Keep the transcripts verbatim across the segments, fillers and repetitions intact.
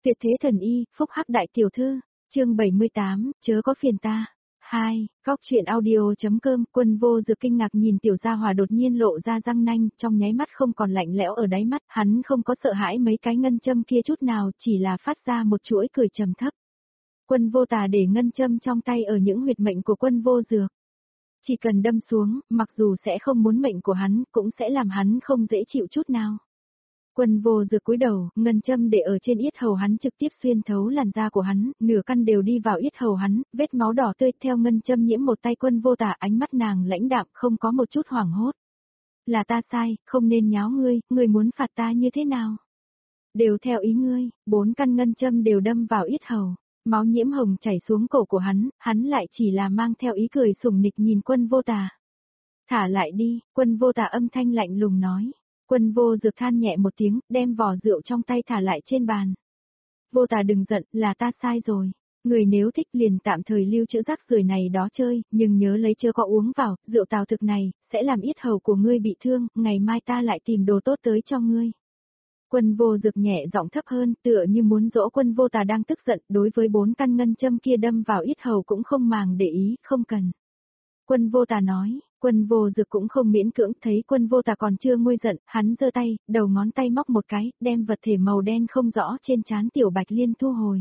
Tuyệt thế thần y, phúc hắc đại tiểu thư, chương bảy mươi tám, chớ có phiền ta. hai, Góc truyện audio.com, Quân Vô Dược kinh ngạc nhìn tiểu gia hỏa đột nhiên lộ ra răng nanh, trong nháy mắt không còn lạnh lẽo ở đáy mắt, hắn không có sợ hãi mấy cái ngân châm kia chút nào, chỉ là phát ra một chuỗi cười trầm thấp. Quân Vô Tà để ngân châm trong tay ở những huyệt mệnh của Quân Vô Dược. Chỉ cần đâm xuống, mặc dù sẽ không muốn mệnh của hắn, cũng sẽ làm hắn không dễ chịu chút nào. Quân Vô Dược cúi đầu, ngân châm để ở trên yết hầu hắn trực tiếp xuyên thấu làn da của hắn, nửa căn đều đi vào yết hầu hắn, vết máu đỏ tươi theo ngân châm nhiễm một tay Quân Vô Tà, ánh mắt nàng lãnh đạm không có một chút hoảng hốt. Là ta sai, không nên nháo ngươi, ngươi muốn phạt ta như thế nào? Đều theo ý ngươi, bốn căn ngân châm đều đâm vào yết hầu, máu nhiễm hồng chảy xuống cổ của hắn, hắn lại chỉ là mang theo ý cười sủng nịch nhìn Quân Vô Tà. Thả lại đi, Quân Vô Tà âm thanh lạnh lùng nói. Quân Vô Dược than nhẹ một tiếng, đem vò rượu trong tay thả lại trên bàn. Vô Tà đừng giận, là ta sai rồi. Người nếu thích liền tạm thời lưu trữ rác rưởi này đó chơi, nhưng nhớ lấy chưa có uống vào, rượu tào thực này, sẽ làm yết hầu của ngươi bị thương, ngày mai ta lại tìm đồ tốt tới cho ngươi. Quân Vô Dược nhẹ giọng thấp hơn, tựa như muốn dỗ Quân Vô Tà đang tức giận, đối với bốn căn ngân châm kia đâm vào yết hầu cũng không màng để ý, không cần. Quân Vô Tà nói, Quân Vô Dược cũng không miễn cưỡng, thấy Quân Vô Tà còn chưa nguôi giận, hắn giơ tay, đầu ngón tay móc một cái, đem vật thể màu đen không rõ trên trán Tiểu Bạch Liên thu hồi.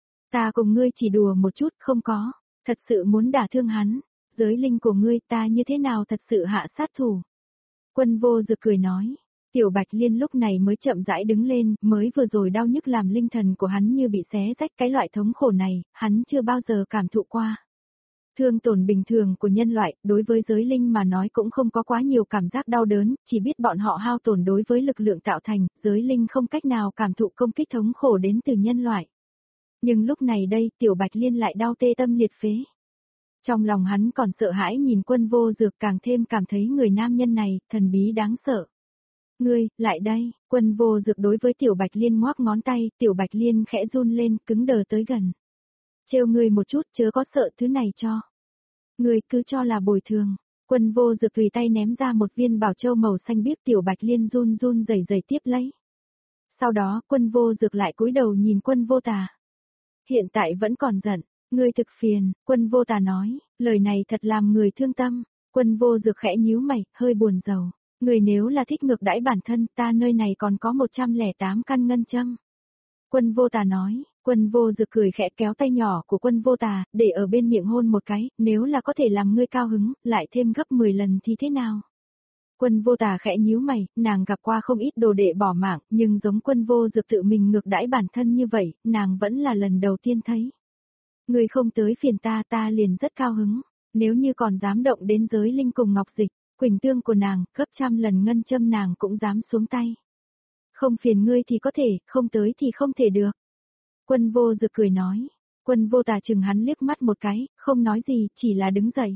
Ta cùng ngươi chỉ đùa một chút, không có, thật sự muốn đả thương hắn, giới linh của ngươi ta như thế nào thật sự hạ sát thủ. Quân Vô Dược cười nói, Tiểu Bạch Liên lúc này mới chậm rãi đứng lên, mới vừa rồi đau nhức làm linh thần của hắn như bị xé rách, cái loại thống khổ này, hắn chưa bao giờ cảm thụ qua. Thương tổn bình thường của nhân loại, đối với giới linh mà nói cũng không có quá nhiều cảm giác đau đớn, chỉ biết bọn họ hao tổn đối với lực lượng tạo thành, giới linh không cách nào cảm thụ công kích thống khổ đến từ nhân loại. Nhưng lúc này đây, Tiểu Bạch Liên lại đau tê tâm liệt phế. Trong lòng hắn còn sợ hãi nhìn Quân Vô Dược, càng thêm cảm thấy người nam nhân này, thần bí đáng sợ. Ngươi, lại đây, Quân Vô Dược đối với Tiểu Bạch Liên ngoác ngón tay, Tiểu Bạch Liên khẽ run lên, cứng đờ tới gần. Trêu ngươi một chút, chớ có sợ thứ này cho. Ngươi cứ cho là bồi thường. Quân Vô Dược tùy tay ném ra một viên bảo châu màu xanh biếc, Tiểu Bạch Liên run run rẩy rẩy tiếp lấy. Sau đó, Quân Vô Dược lại cúi đầu nhìn Quân Vô Tà. Hiện tại vẫn còn giận, ngươi thực phiền, Quân Vô Tà nói, lời này thật làm người thương tâm. Quân Vô Dược khẽ nhíu mày, hơi buồn rầu. Ngươi nếu là thích ngược đãi bản thân, ta nơi này còn có một trăm lẻ tám căn ngân châm. Quân Vô Tà nói. Quân Vô Dược cười khẽ kéo tay nhỏ của Quân Vô Tà, để ở bên miệng hôn một cái, nếu là có thể làm ngươi cao hứng, lại thêm gấp mười lần thì thế nào? Quân Vô Tà khẽ nhíu mày, nàng gặp qua không ít đồ đệ bỏ mạng, nhưng giống Quân Vô Dược tự mình ngược đãi bản thân như vậy, nàng vẫn là lần đầu tiên thấy. Ngươi không tới phiền ta, ta liền rất cao hứng, nếu như còn dám động đến giới linh cùng ngọc dịch, quỳnh tương của nàng, gấp trăm lần ngân châm nàng cũng dám xuống tay. Không phiền ngươi thì có thể, không tới thì không thể được. Quân Vô Dược cười nói. Quân Vô Tà chừng hắn liếc mắt một cái, không nói gì, chỉ là đứng dậy.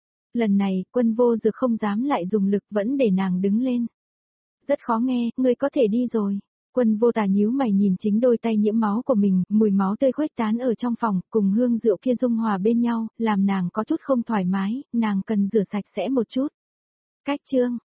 Lần này, Quân Vô Dược không dám lại dùng lực, vẫn để nàng đứng lên. Rất khó nghe, ngươi có thể đi rồi. Quân Vô Tà nhíu mày nhìn chính đôi tay nhiễm máu của mình, mùi máu tươi khuếch tán ở trong phòng, cùng hương rượu kia dung hòa bên nhau, làm nàng có chút không thoải mái, nàng cần rửa sạch sẽ một chút. Cách chương.